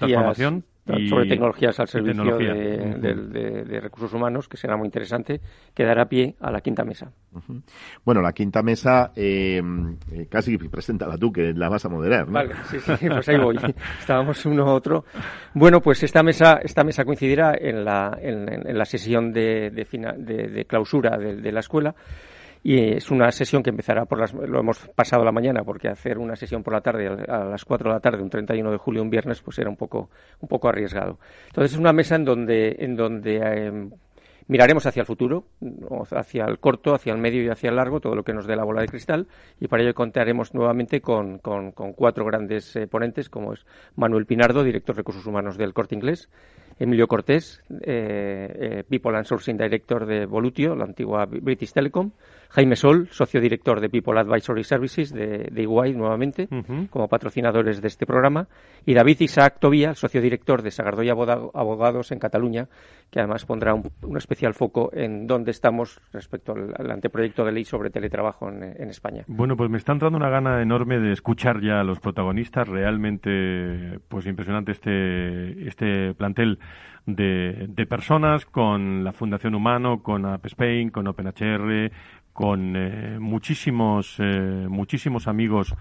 tecnologías al servicio de recursos humanos, que será muy interesante, que dará pie a la quinta mesa. Bueno, la quinta mesa, casi preséntala tú, que la vas a moderar, ¿no? Vale, sí, pues ahí voy. Estábamos uno a otro. Bueno, pues esta mesa coincidirá en la sesión de clausura de la escuela, y es una sesión que empezará lo hemos pasado la mañana, porque hacer una sesión por la tarde a las 4 de la tarde, un 31 de julio, un viernes, pues era un poco arriesgado. Entonces es una mesa en donde miraremos hacia el futuro, hacia el corto, hacia el medio y hacia el largo, todo lo que nos dé la bola de cristal, y para ello contaremos nuevamente con 4 grandes ponentes, como es Manuel Pinardo, director de Recursos Humanos del Corte Inglés; Emilio Cortés, People and Sourcing Director de Volutio, la antigua British Telecom; Jaime Sol, socio director de People Advisory Services de EY, nuevamente, como patrocinadores de este programa; y David Isaac Tobía, socio director de Sagardoy Abogados en Cataluña, que además pondrá un especial foco en dónde estamos respecto al anteproyecto de ley sobre teletrabajo en España. Bueno, pues me está entrando una gana enorme de escuchar ya a los protagonistas. Realmente, pues impresionante este plantel de personas, con la Fundación Humano, con App Spain, con OpenHR, con muchísimos amigos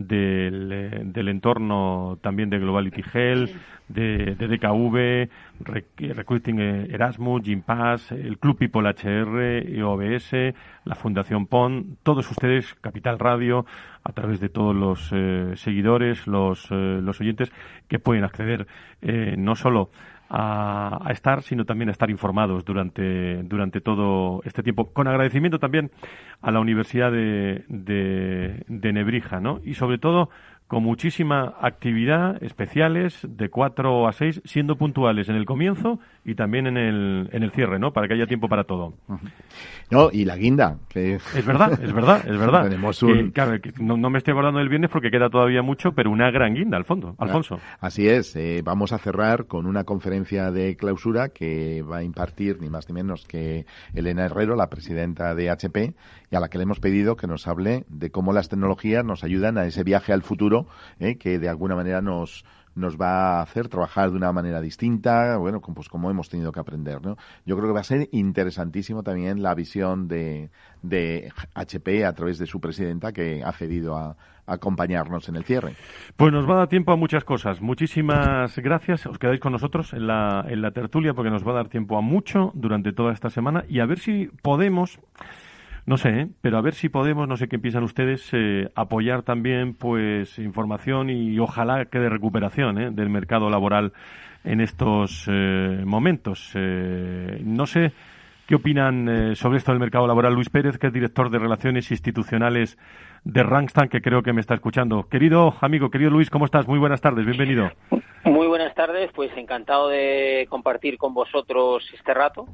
del entorno también de Globality Health, de DKV, Recruiting Erasmus, Gympass, el Club People HR, EOBS, la Fundación PON, todos ustedes, Capital Radio, a través de todos los seguidores, los oyentes, que pueden acceder no solo a estar, sino también a estar informados durante todo este tiempo, con agradecimiento también a la Universidad de Nebrija, ¿no? Y sobre todo con muchísima actividad, especiales de 4 a 6, siendo puntuales en el comienzo y también en el cierre, ¿no? Para que haya tiempo para todo. No, y la guinda. Que... Es verdad. Tenemos que no me estoy acordando del viernes porque queda todavía mucho, pero una gran guinda, Alfonso. Así es. Vamos a cerrar con una conferencia de clausura que va a impartir ni más ni menos que Elena Herrero, la presidenta de HP, y a la que le hemos pedido que nos hable de cómo las tecnologías nos ayudan a ese viaje al futuro, que de alguna manera nos va a hacer trabajar de una manera distinta, bueno, pues como hemos tenido que aprender, ¿no? Yo creo que va a ser interesantísimo también la visión de HP a través de su presidenta, que ha cedido a acompañarnos en el cierre. Pues nos va a dar tiempo a muchas cosas. Muchísimas gracias. Os quedáis con nosotros en la tertulia, porque nos va a dar tiempo a mucho durante toda esta semana, y a ver si podemos... No sé, pero a ver si podemos, no sé qué piensan ustedes, apoyar también pues información y ojalá que de recuperación del mercado laboral en estos momentos. No sé qué opinan sobre esto del mercado laboral Luis Pérez, que es director de Relaciones Institucionales de Randstad, que creo que me está escuchando. Querido amigo, querido Luis, ¿cómo estás? Muy buenas tardes, bienvenido. Muy buenas tardes, pues encantado de compartir con vosotros este rato.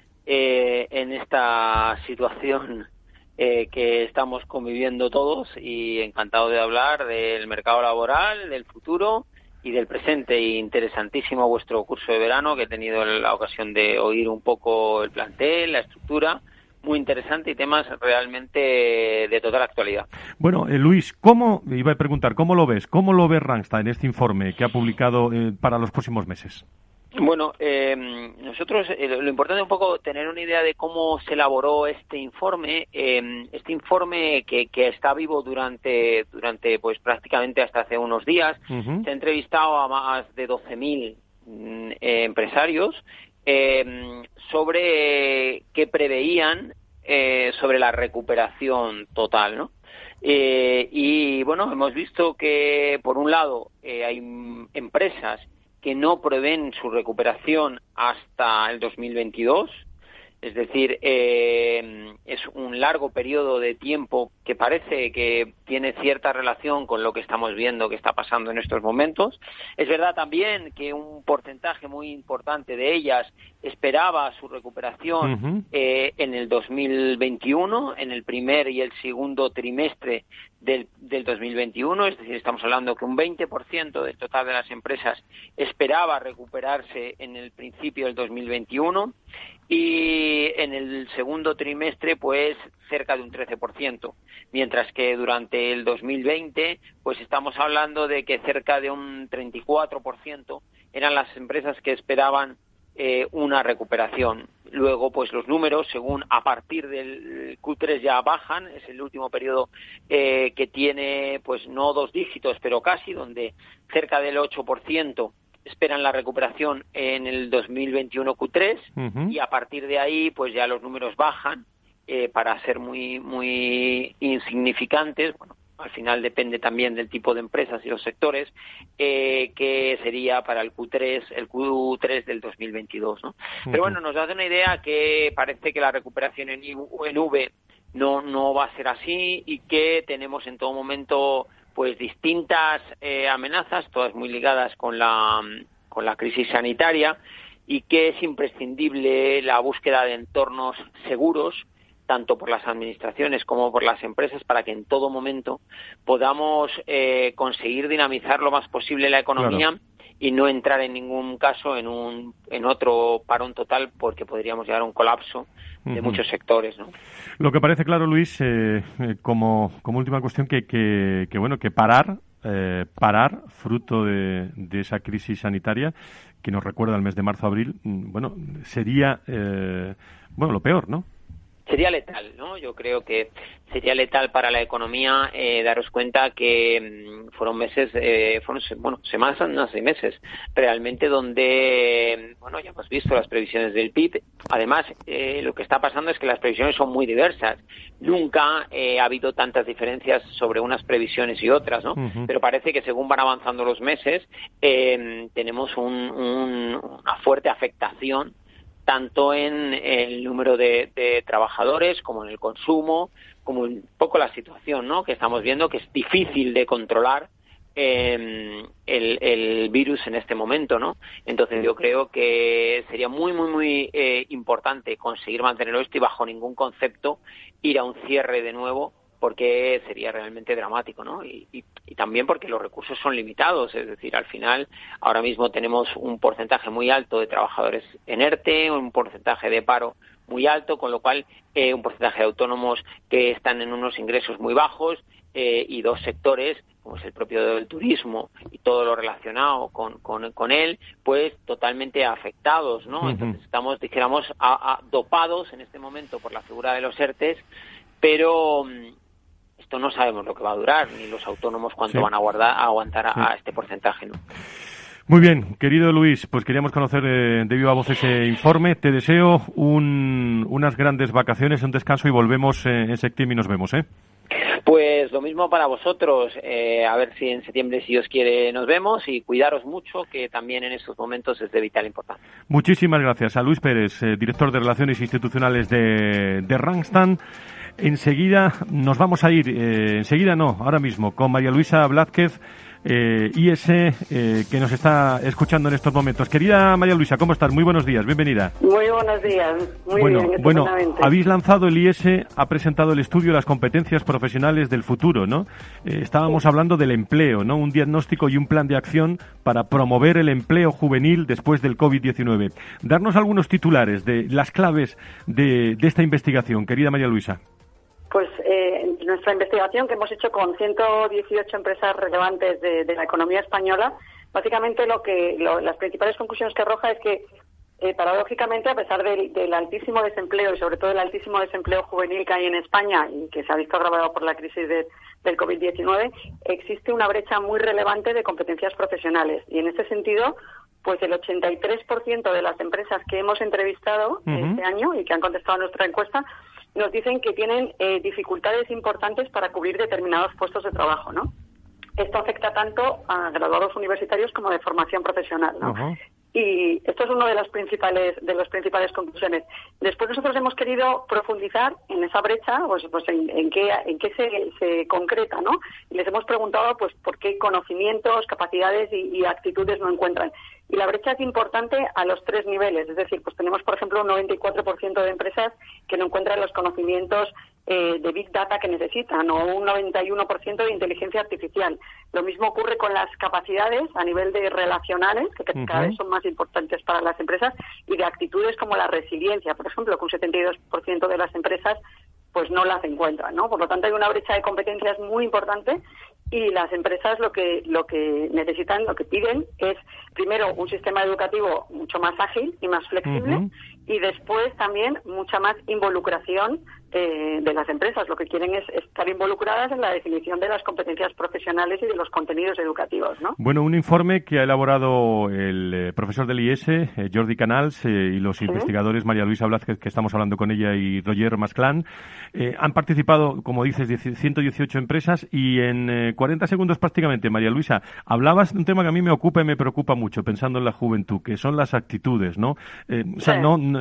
En esta situación que estamos conviviendo todos, y encantado de hablar del mercado laboral, del futuro y del presente. Interesantísimo vuestro curso de verano, que he tenido la ocasión de oír un poco el plantel, la estructura, muy interesante, y temas realmente de total actualidad. Bueno, Luis, iba a preguntar, ¿cómo lo ves Randstad en este informe que ha publicado para los próximos meses? Bueno, nosotros lo importante es un poco tener una idea de cómo se elaboró este informe que está vivo durante pues prácticamente hasta hace unos días. Se ha entrevistado a más de 12.000 empresarios sobre qué preveían sobre la recuperación total, ¿no? Y bueno, hemos visto que por un lado hay empresas que no prevén su recuperación hasta el 2022. Es decir, es un largo periodo de tiempo que parece que tiene cierta relación con lo que estamos viendo que está pasando en estos momentos. Es verdad también que un porcentaje muy importante de ellas esperaba su recuperación en el 2021, en el primer y el segundo trimestre del 2021, es decir, estamos hablando que un 20% del total de las empresas esperaba recuperarse en el principio del 2021 y en el segundo trimestre pues cerca de un 13%, mientras que durante el 2020 pues estamos hablando de que cerca de un 34% eran las empresas que esperaban una recuperación. Luego, pues los números, según a partir del Q3 ya bajan, es el último periodo que tiene, pues no 2 dígitos, pero casi, donde cerca del 8% esperan la recuperación en el 2021 Q3 y a partir de ahí, pues ya los números bajan para ser muy insignificantes. Bueno, al final depende también del tipo de empresas y los sectores, que sería para el Q3 del 2022, ¿no? Pero bueno, nos da una idea que parece que la recuperación en V no va a ser así y que tenemos en todo momento pues distintas amenazas, todas muy ligadas con la crisis sanitaria, y que es imprescindible la búsqueda de entornos seguros, tanto por las administraciones como por las empresas, para que en todo momento podamos conseguir dinamizar lo más posible la economía. Claro. Y no entrar en ningún caso en otro parón total, porque podríamos llegar a un colapso de muchos sectores, ¿no? Lo que parece claro, Luis, como última cuestión, que parar fruto de esa crisis sanitaria que nos recuerda al mes de marzo-abril, bueno, sería lo peor, ¿no? Sería letal, ¿no? Yo creo que sería letal para la economía. Daros cuenta que fueron semanas, no 6 meses, realmente, donde, ya hemos visto las previsiones del PIB. Además, lo que está pasando es que las previsiones son muy diversas. Nunca ha habido tantas diferencias sobre unas previsiones y otras, ¿no? Pero parece que según van avanzando los meses, tenemos una fuerte afectación tanto en el número de trabajadores como en el consumo, como un poco la situación, ¿no?, que estamos viendo, que es difícil de controlar el virus en este momento, ¿no? Entonces yo creo que sería muy importante conseguir mantenerlo esto y bajo ningún concepto ir a un cierre de nuevo, porque sería realmente dramático, ¿no? Y también porque los recursos son limitados, es decir, al final ahora mismo tenemos un porcentaje muy alto de trabajadores en ERTE, un porcentaje de paro muy alto, con lo cual un porcentaje de autónomos que están en unos ingresos muy bajos y 2 sectores, como es el propio del turismo y todo lo relacionado con él, pues totalmente afectados, ¿no? Entonces estamos, dijéramos, dopados en este momento por la figura de los ERTEs, pero esto no sabemos lo que va a durar, ni los autónomos cuánto van a aguantar a este porcentaje, ¿no? Muy bien, querido Luis, pues queríamos conocer de viva voz ese informe. Te deseo unas grandes vacaciones, un descanso, y volvemos en septiembre y nos vemos, ¿eh? Pues lo mismo para vosotros, a ver si en septiembre, si Dios quiere, nos vemos, y cuidaros mucho, que también en estos momentos es de vital importancia. Muchísimas gracias a Luis Pérez, director de Relaciones Institucionales de Randstad. Enseguida nos vamos a ir, ahora mismo, con María Luisa Blázquez, IS, que nos está escuchando en estos momentos. Querida María Luisa, ¿cómo estás? Muy buenos días, bienvenida. Muy buenos días, muy bien. Bueno, habéis lanzado, el IS ha presentado el estudio Las competencias profesionales del futuro, ¿no? Estábamos hablando del empleo, ¿no? Un diagnóstico y un plan de acción para promover el empleo juvenil después del COVID-19. Darnos algunos titulares de las claves de esta investigación, querida María Luisa. Pues nuestra investigación, que hemos hecho con 118 empresas relevantes de la economía española, básicamente las principales conclusiones que arroja es que, paradójicamente, a pesar del altísimo desempleo y sobre todo el altísimo desempleo juvenil que hay en España y que se ha visto agravado por la crisis del COVID-19, existe una brecha muy relevante de competencias profesionales. Y en ese sentido, pues el 83% de las empresas que hemos entrevistado este año y que han contestado a nuestra encuesta nos dicen que tienen dificultades importantes para cubrir determinados puestos de trabajo, ¿no? esto afecta tanto a graduados universitarios como de formación profesional, ¿no? Uh-huh. Y esto es uno de los principales conclusiones. Después nosotros hemos querido profundizar en esa brecha, pues en qué se concreta, ¿no? Y les hemos preguntado, pues, por qué conocimientos, capacidades y actitudes no encuentran. Y la brecha es importante a los 3 niveles, es decir, pues tenemos, por ejemplo, un 94% de empresas que no encuentran los conocimientos de Big Data que necesitan, o un 91% de inteligencia artificial. Lo mismo ocurre con las capacidades a nivel de relacionales, que cada vez son más importantes para las empresas, y de actitudes como la resiliencia, por ejemplo, que un 72% de las empresas pues no las encuentran, ¿no? Por lo tanto, hay una brecha de competencias muy importante, y las empresas lo que necesitan, lo que piden es, primero, un sistema educativo mucho más ágil y más flexible, y después también mucha más involucración de las empresas. Lo que quieren es estar involucradas en la definición de las competencias profesionales y de los contenidos educativos, ¿no? Bueno, un informe que ha elaborado el profesor del IES, Jordi Canals, y los investigadores María Luisa Blázquez, que estamos hablando con ella, y Roger Masclán. Han participado, como dices, 118 empresas, y en 40 segundos prácticamente, María Luisa, hablabas de un tema que a mí me ocupa y me preocupa mucho, pensando en la juventud, que son las actitudes, ¿no? O sea,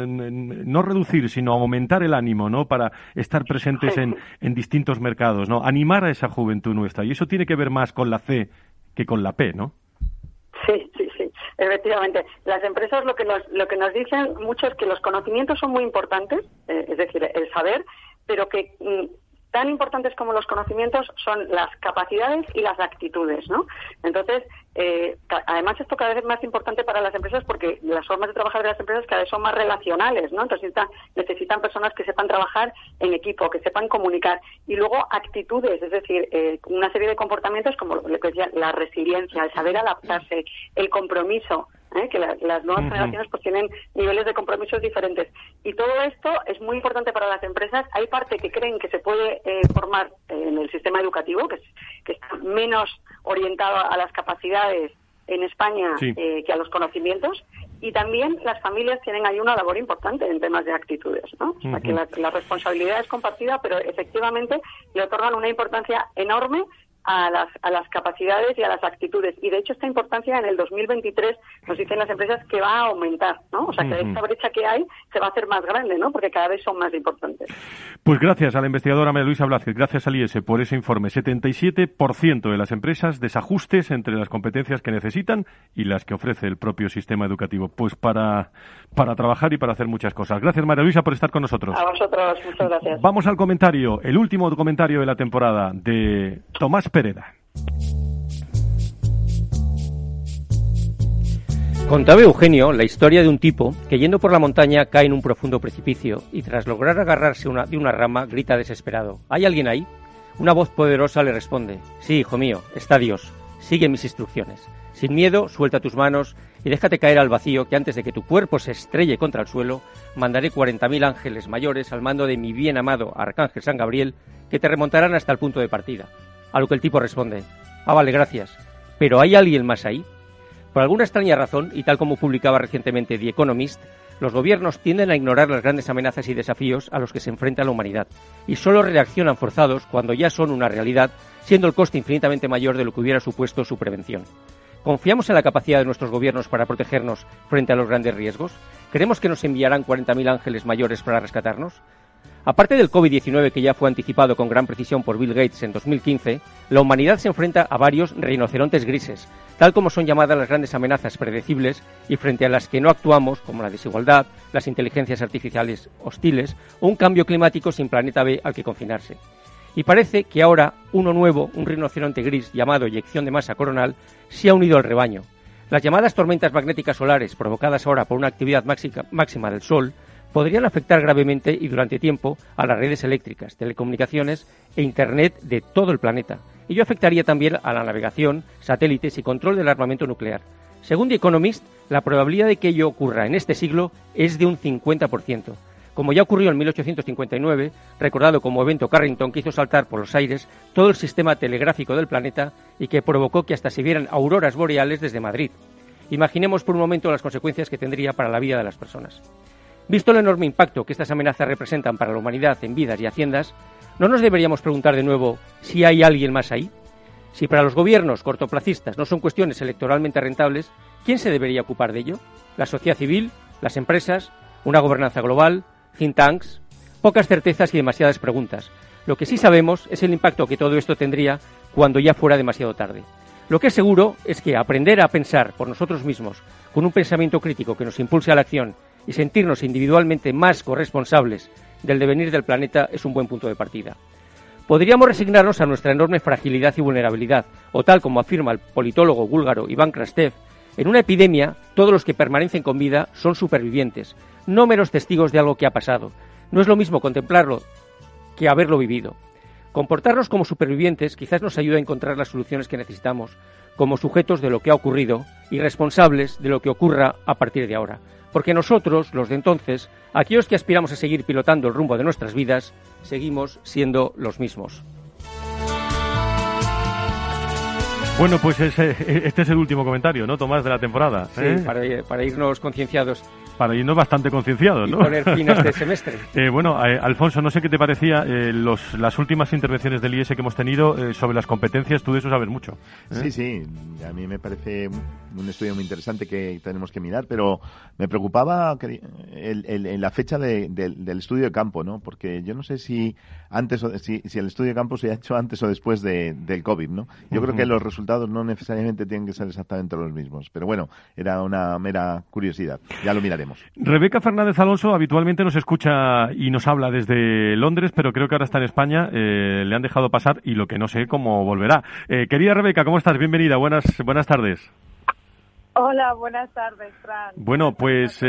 no reducir, sino aumentar el ánimo, ¿no? Para estar presentes en distintos mercados, ¿no? Animar a esa juventud nuestra. Y eso tiene que ver más con la C que con la P, ¿no? Sí, efectivamente. Las empresas lo que nos dicen mucho es que los conocimientos son muy importantes, es decir, el saber, pero que tan importantes como los conocimientos son las capacidades y las actitudes, ¿no? Entonces, además esto cada vez es más importante para las empresas, porque las formas de trabajar de las empresas cada vez son más relacionales, ¿no? Entonces necesitan personas que sepan trabajar en equipo, que sepan comunicar, y luego actitudes, es decir, una serie de comportamientos como lo que decía, la resiliencia, el saber adaptarse, el compromiso, que las nuevas generaciones pues tienen niveles de compromisos diferentes, y todo esto es muy importante para las empresas. Hay parte que creen que se puede formar en el sistema educativo, que está menos orientado a las capacidades en España que a los conocimientos, y también las familias tienen ahí una labor importante en temas de actitudes, ¿no? O sea, que la responsabilidad es compartida, pero efectivamente le otorgan una importancia enorme a las capacidades y a las actitudes. Y de hecho esta importancia en el 2023 nos dicen las empresas que va a aumentar, ¿no? O sea, que esta brecha que hay se va a hacer más grande, ¿no? Porque cada vez son más importantes. Pues gracias a la investigadora María Luisa Blázquez, gracias al IES por ese informe. 77% de las empresas desajustes entre las competencias que necesitan y las que ofrece el propio sistema educativo. Pues para trabajar y para hacer muchas cosas. Gracias, María Luisa, por estar con nosotros. A vosotros, muchas gracias. Vamos al comentario, el último comentario de la temporada, de Tomás Pereda. Contaba Eugenio la historia de un tipo que, yendo por la montaña, cae en un profundo precipicio y, tras lograr agarrarse de una rama, grita desesperado: ¿hay alguien ahí? Una voz poderosa le responde: sí, hijo mío, está Dios, sigue mis instrucciones. Sin miedo, suelta tus manos y déjate caer al vacío, que antes de que tu cuerpo se estrelle contra el suelo, mandaré 40.000 ángeles mayores al mando de mi bien amado Arcángel San Gabriel, que te remontarán hasta el punto de partida. A lo que el tipo responde: vale, gracias, ¿pero hay alguien más ahí? Por alguna extraña razón, y tal como publicaba recientemente The Economist, los gobiernos tienden a ignorar las grandes amenazas y desafíos a los que se enfrenta la humanidad, y solo reaccionan forzados cuando ya son una realidad, siendo el coste infinitamente mayor de lo que hubiera supuesto su prevención. ¿Confiamos en la capacidad de nuestros gobiernos para protegernos frente a los grandes riesgos? ¿Creemos que nos enviarán 40.000 ángeles mayores para rescatarnos? Aparte del COVID-19, que ya fue anticipado con gran precisión por Bill Gates en 2015, la humanidad se enfrenta a varios rinocerontes grises, tal como son llamadas las grandes amenazas predecibles y frente a las que no actuamos, como la desigualdad, las inteligencias artificiales hostiles o un cambio climático sin planeta B al que confinarse. Y parece que ahora uno nuevo, un rinoceronte gris llamado eyección de masa coronal, se ha unido al rebaño. Las llamadas tormentas magnéticas solares, provocadas ahora por una actividad máxima del Sol, podrían afectar gravemente y durante tiempo a las redes eléctricas, telecomunicaciones e Internet de todo el planeta. Ello afectaría también a la navegación, satélites y control del armamento nuclear. Según The Economist, la probabilidad de que ello ocurra en este siglo es de un 50%. Como ya ocurrió en 1859, recordado como evento Carrington, que hizo saltar por los aires todo el sistema telegráfico del planeta y que provocó que hasta se vieran auroras boreales desde Madrid. Imaginemos por un momento las consecuencias que tendría para la vida de las personas. Visto el enorme impacto que estas amenazas representan para la humanidad en vidas y haciendas, ¿no nos deberíamos preguntar de nuevo si hay alguien más ahí? Si para los gobiernos cortoplacistas no son cuestiones electoralmente rentables, ¿quién se debería ocupar de ello? ¿La sociedad civil? ¿Las empresas? ¿Una gobernanza global? ¿Think tanks? Pocas certezas y demasiadas preguntas. Lo que sí sabemos es el impacto que todo esto tendría cuando ya fuera demasiado tarde. Lo que es seguro es que aprender a pensar por nosotros mismos, con un pensamiento crítico que nos impulse a la acción y sentirnos individualmente más corresponsables del devenir del planeta es un buen punto de partida. Podríamos resignarnos a nuestra enorme fragilidad y vulnerabilidad, o tal como afirma el politólogo búlgaro Iván Krastev, en una epidemia todos los que permanecen con vida son supervivientes, no meros testigos de algo que ha pasado. No es lo mismo contemplarlo que haberlo vivido. Comportarnos como supervivientes quizás nos ayude a encontrar las soluciones que necesitamos, como sujetos de lo que ha ocurrido y responsables de lo que ocurra a partir de ahora. Porque nosotros, los de entonces, aquellos que aspiramos a seguir pilotando el rumbo de nuestras vidas, seguimos siendo los mismos. Bueno, pues este es el último comentario, ¿no, Tomás, de la temporada? Sí, para irnos concienciados. Para irnos bastante concienciados, ¿no? Y poner fin a este semestre. Bueno, Alfonso, no sé qué te parecía las últimas intervenciones del IES que hemos tenido sobre las competencias. Tú de eso sabes mucho. Sí, a mí me parece un estudio muy interesante que tenemos que mirar, pero me preocupaba la fecha del estudio de campo, ¿no? Porque yo no sé si el estudio de campo se ha hecho antes o después del COVID, ¿no? Yo creo que los resultados no necesariamente tienen que ser exactamente los mismos, pero bueno, era una mera curiosidad. Ya lo miraremos. Rebeca Fernández Alonso habitualmente nos escucha y nos habla desde Londres, pero creo que ahora está en España. Le han dejado pasar y lo que no sé cómo volverá. Querida Rebeca, ¿cómo estás? Bienvenida. Buenas tardes. Hola, buenas tardes, Fran. Bueno, pues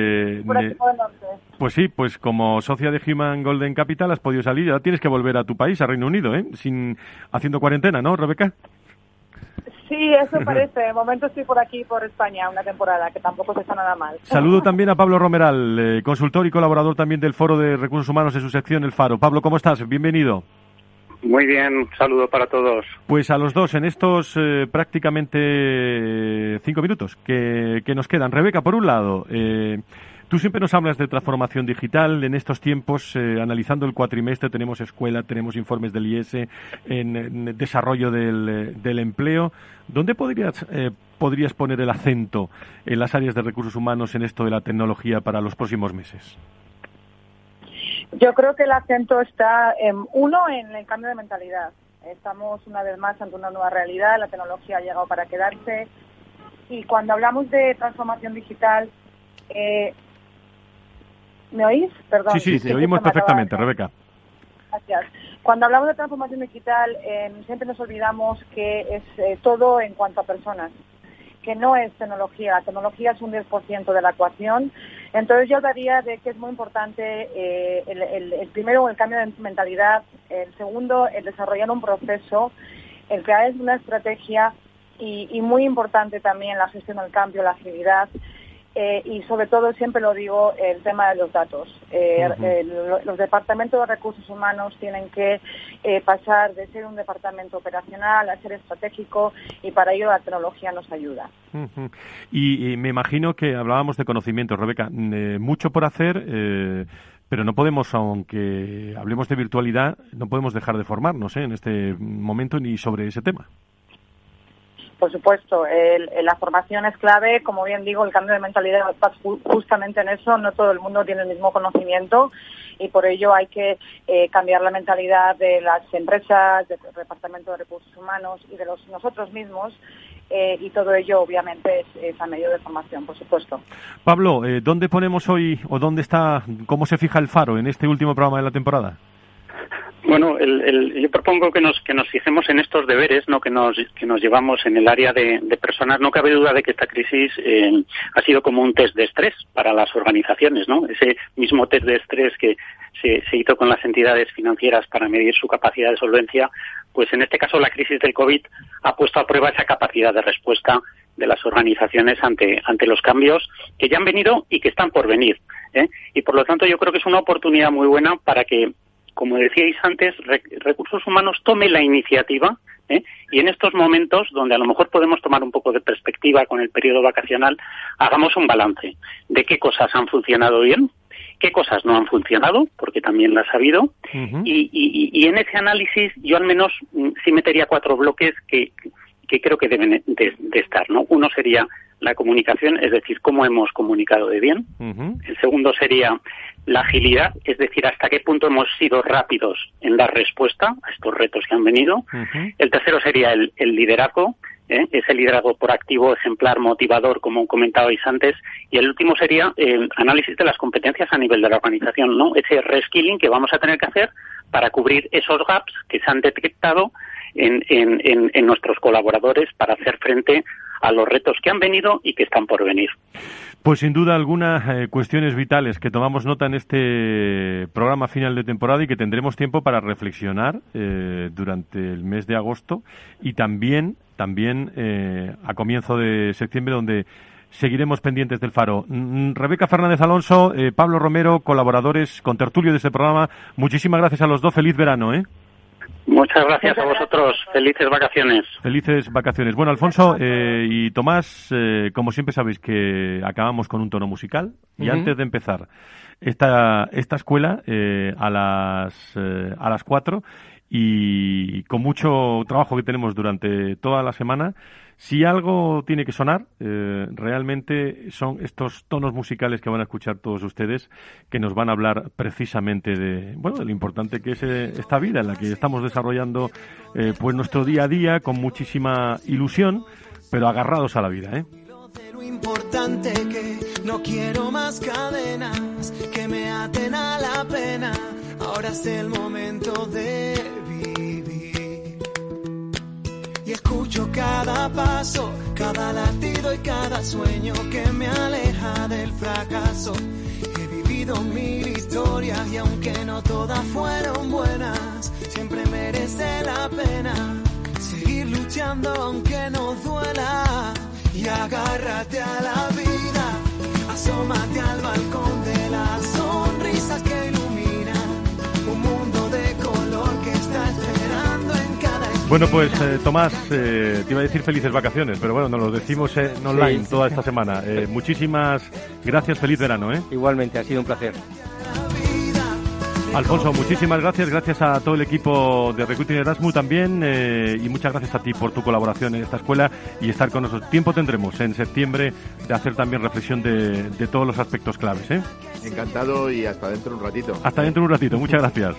pues sí, pues como socia de Human Golden Capital has podido salir. Ya tienes que volver a tu país, a Reino Unido, haciendo cuarentena, ¿no, Rebeca? Sí, eso parece. De momento estoy por aquí, por España, una temporada, que tampoco se está nada mal. Saludo también a Pablo Romeral, consultor y colaborador también del Foro de Recursos Humanos en su sección El Faro. Pablo, ¿cómo estás? Bienvenido. Muy bien, un saludo para todos. Pues a los dos, en estos prácticamente 5 minutos que nos quedan. Rebeca, por un lado, tú siempre nos hablas de transformación digital. En estos tiempos, analizando el cuatrimestre, tenemos escuela, tenemos informes del IES en desarrollo del empleo. ¿Dónde podrías poner el acento en las áreas de recursos humanos en esto de la tecnología para los próximos meses? Yo creo que el acento está, en el cambio de mentalidad. Estamos una vez más ante una nueva realidad, la tecnología ha llegado para quedarse y cuando hablamos de transformación digital, ¿me oís? Perdón. Sí, te oímos perfectamente, Rebeca. Gracias. Cuando hablamos de transformación digital, siempre nos olvidamos que es todo en cuanto a personas, que no es tecnología. La tecnología es un 10% de la ecuación. Entonces yo hablaría de que es muy importante el primero, el cambio de mentalidad, el segundo, el desarrollar un proceso, el crear una estrategia y muy importante también la gestión del cambio, la agilidad. Y sobre todo, siempre lo digo, el tema de los datos. Los departamentos de recursos humanos tienen que pasar de ser un departamento operacional a ser estratégico y para ello la tecnología nos ayuda. Y me imagino que hablábamos de conocimiento, Rebeca, mucho por hacer, pero no podemos, aunque hablemos de virtualidad, no podemos dejar de formarnos en este momento ni sobre ese tema. Por supuesto, la formación es clave, como bien digo, el cambio de mentalidad está justamente en eso, no todo el mundo tiene el mismo conocimiento y por ello hay que cambiar la mentalidad de las empresas, del Departamento de Recursos Humanos y de nosotros mismos y todo ello obviamente es a medio de formación, por supuesto. Pablo, ¿dónde ponemos hoy o dónde está, cómo se fija el Faro en este último programa de la temporada? Bueno, yo propongo que nos fijemos en estos deberes, ¿no? que nos llevamos en el área de personas. No cabe duda de que esta crisis ha sido como un test de estrés para las organizaciones, ¿no? Ese mismo test de estrés que se hizo con las entidades financieras para medir su capacidad de solvencia, pues en este caso la crisis del COVID ha puesto a prueba esa capacidad de respuesta de las organizaciones ante los cambios que ya han venido y que están por venir, Y por lo tanto yo creo que es una oportunidad muy buena para que, como decíais antes, Recursos Humanos tome la iniciativa y en estos momentos, donde a lo mejor podemos tomar un poco de perspectiva con el periodo vacacional, hagamos un balance de qué cosas han funcionado bien qué cosas no han funcionado, porque también las ha habido, y en ese análisis yo al menos sí metería 4 bloques que creo que deben de estar, ¿no? Uno sería la comunicación, es decir, cómo hemos comunicado de bien. El segundo sería la agilidad, es decir, hasta qué punto hemos sido rápidos en dar respuesta a estos retos que han venido. El tercero sería el liderazgo, ese liderazgo proactivo, ejemplar, motivador, como comentabais antes. Y el último sería el análisis de las competencias a nivel de la organización, ¿no? Ese reskilling que vamos a tener que hacer para cubrir esos gaps que se han detectado en nuestros colaboradores para hacer frente a los retos que han venido y que están por venir. Pues sin duda alguna, cuestiones vitales que tomamos nota en este programa final de temporada y que tendremos tiempo para reflexionar durante el mes de agosto y también a comienzo de septiembre, donde seguiremos pendientes del Faro. Rebeca Fernández Alonso, Pablo Romero, colaboradores, contertulio de este programa, muchísimas gracias a los dos. Feliz verano, Muchas gracias a vosotros. Felices vacaciones. Felices vacaciones. Bueno, Alfonso y Tomás, como siempre sabéis que acabamos con un tono musical. Y antes de empezar esta escuela a las 4 y con mucho trabajo que tenemos durante toda la semana, si algo tiene que sonar, realmente son estos tonos musicales que van a escuchar todos ustedes, que nos van a hablar precisamente de lo importante que es esta vida en la que estamos desarrollando pues nuestro día a día con muchísima ilusión, pero agarrados a la vida, Lo importante que no quiero más cadenas que me aten a la pena. Ahora es el momento de vivir. Y escucho cada paso, cada latido y cada sueño que me aleja del fracaso. He vivido 1000 historias y aunque no todas fueron buenas, siempre merece la pena seguir luchando aunque nos duela. Y agárrate a la vida, asómate al balcón de las sonrisas que iluminan un mundo de color que está esperando en cada esquina. Bueno, pues Tomás, te iba a decir felices vacaciones, pero bueno, nos lo decimos online toda esta semana. Muchísimas gracias, feliz verano. Igualmente, ha sido un placer. Alfonso, muchísimas gracias a todo el equipo de Recruiting Erasmus también y muchas gracias a ti por tu colaboración en esta escuela y estar con nosotros. Tiempo tendremos en septiembre de hacer también reflexión de todos los aspectos claves. Encantado y hasta dentro de un ratito. Hasta dentro de un ratito, muchas gracias.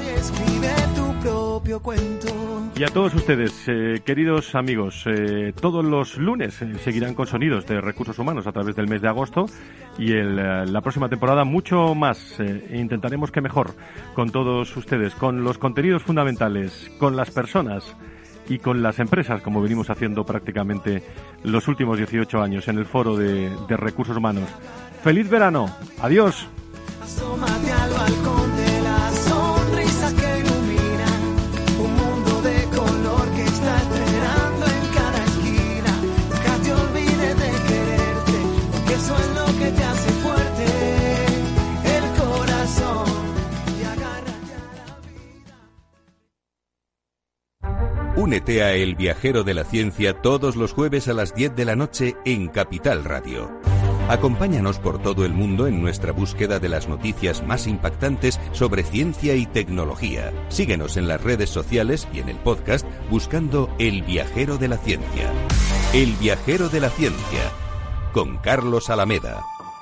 Y a todos ustedes, queridos amigos, todos los lunes seguirán con Sonidos de Recursos Humanos a través del mes de agosto y la próxima temporada mucho más. Intentaremos que mejor con todos ustedes, con los contenidos fundamentales, con las personas y con las empresas, como venimos haciendo prácticamente los últimos 18 años en el Foro de Recursos Humanos. ¡Feliz verano! ¡Adiós! Asómate al balcón de las sonrisas que iluminan un mundo de color que está esperando en cada esquina. Nunca te olvides de quererte, porque eso es lo que te hace fuerte el corazón. Y agárrate a la vida. Únete a El Viajero de la Ciencia todos los jueves a las 10 de la noche en Capital Radio. Acompáñanos por todo el mundo en nuestra búsqueda de las noticias más impactantes sobre ciencia y tecnología. Síguenos en las redes sociales y en el podcast buscando El Viajero de la Ciencia. El Viajero de la Ciencia, con Carlos Alameda.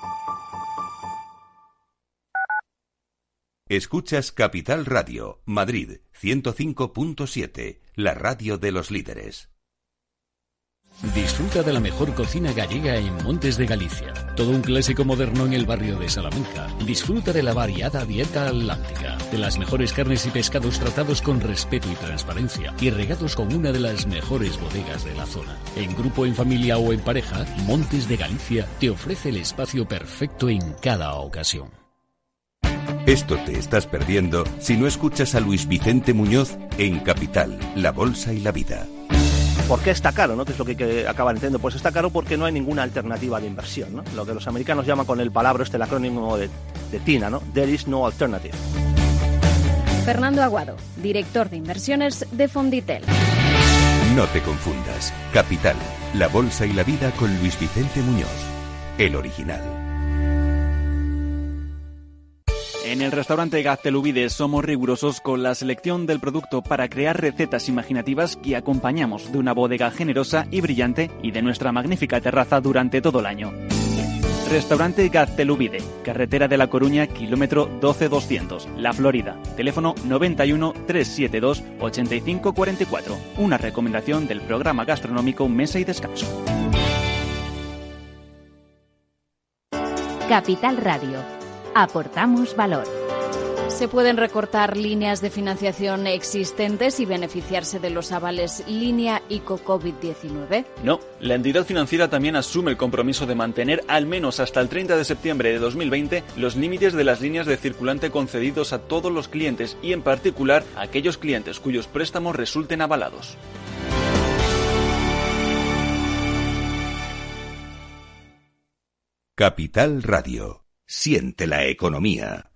Escuchas Capital Radio, Madrid, 105.7, la radio de los líderes. Disfruta de la mejor cocina gallega en Montes de Galicia. Todo un clásico moderno en el barrio de Salamanca. Disfruta de la variada dieta atlántica, de las mejores carnes y pescados tratados con respeto y transparencia y regados con una de las mejores bodegas de la zona. En grupo, en familia o en pareja, Montes de Galicia te ofrece el espacio perfecto en cada ocasión. Esto te estás perdiendo si no escuchas a Luis Vicente Muñoz en Capital, La Bolsa y la Vida. ¿Por qué está caro? ¿No? ¿Qué es lo que acaban entendiendo? Pues está caro porque no hay ninguna alternativa de inversión, ¿no? Lo que los americanos llaman con el palabra el acrónimo de TINA, ¿no? There is no alternative. Fernando Aguado, director de inversiones de Fonditel. No te confundas. Capital, La Bolsa y la Vida con Luis Vicente Muñoz, el original. El corazón y agárrate a la vida. Asómate al balcón de las sonrisas que iluminan un mundo de color que está esperando en cada esquina. Nunca te olvides de quererte, porque eso es lo que te hace fuerte el corazón. Y agárrate a la vida. El original. En el restaurante Gaztelubides somos rigurosos con la selección del producto para crear recetas imaginativas que acompañamos de una bodega generosa y brillante y de nuestra magnífica terraza durante todo el año. Restaurante Gaztelubide, carretera de La Coruña, kilómetro 12200, La Florida. Teléfono 91 372 8544. Una recomendación del programa gastronómico Mesa y Descanso. Capital Radio. Aportamos valor. ¿Se pueden recortar líneas de financiación existentes y beneficiarse de los avales Línea ICO COVID-19? No, la entidad financiera también asume el compromiso de mantener al menos hasta el 30 de septiembre de 2020 los límites de las líneas de circulante concedidos a todos los clientes y en particular a aquellos clientes cuyos préstamos resulten avalados. Capital Radio. Siente la economía.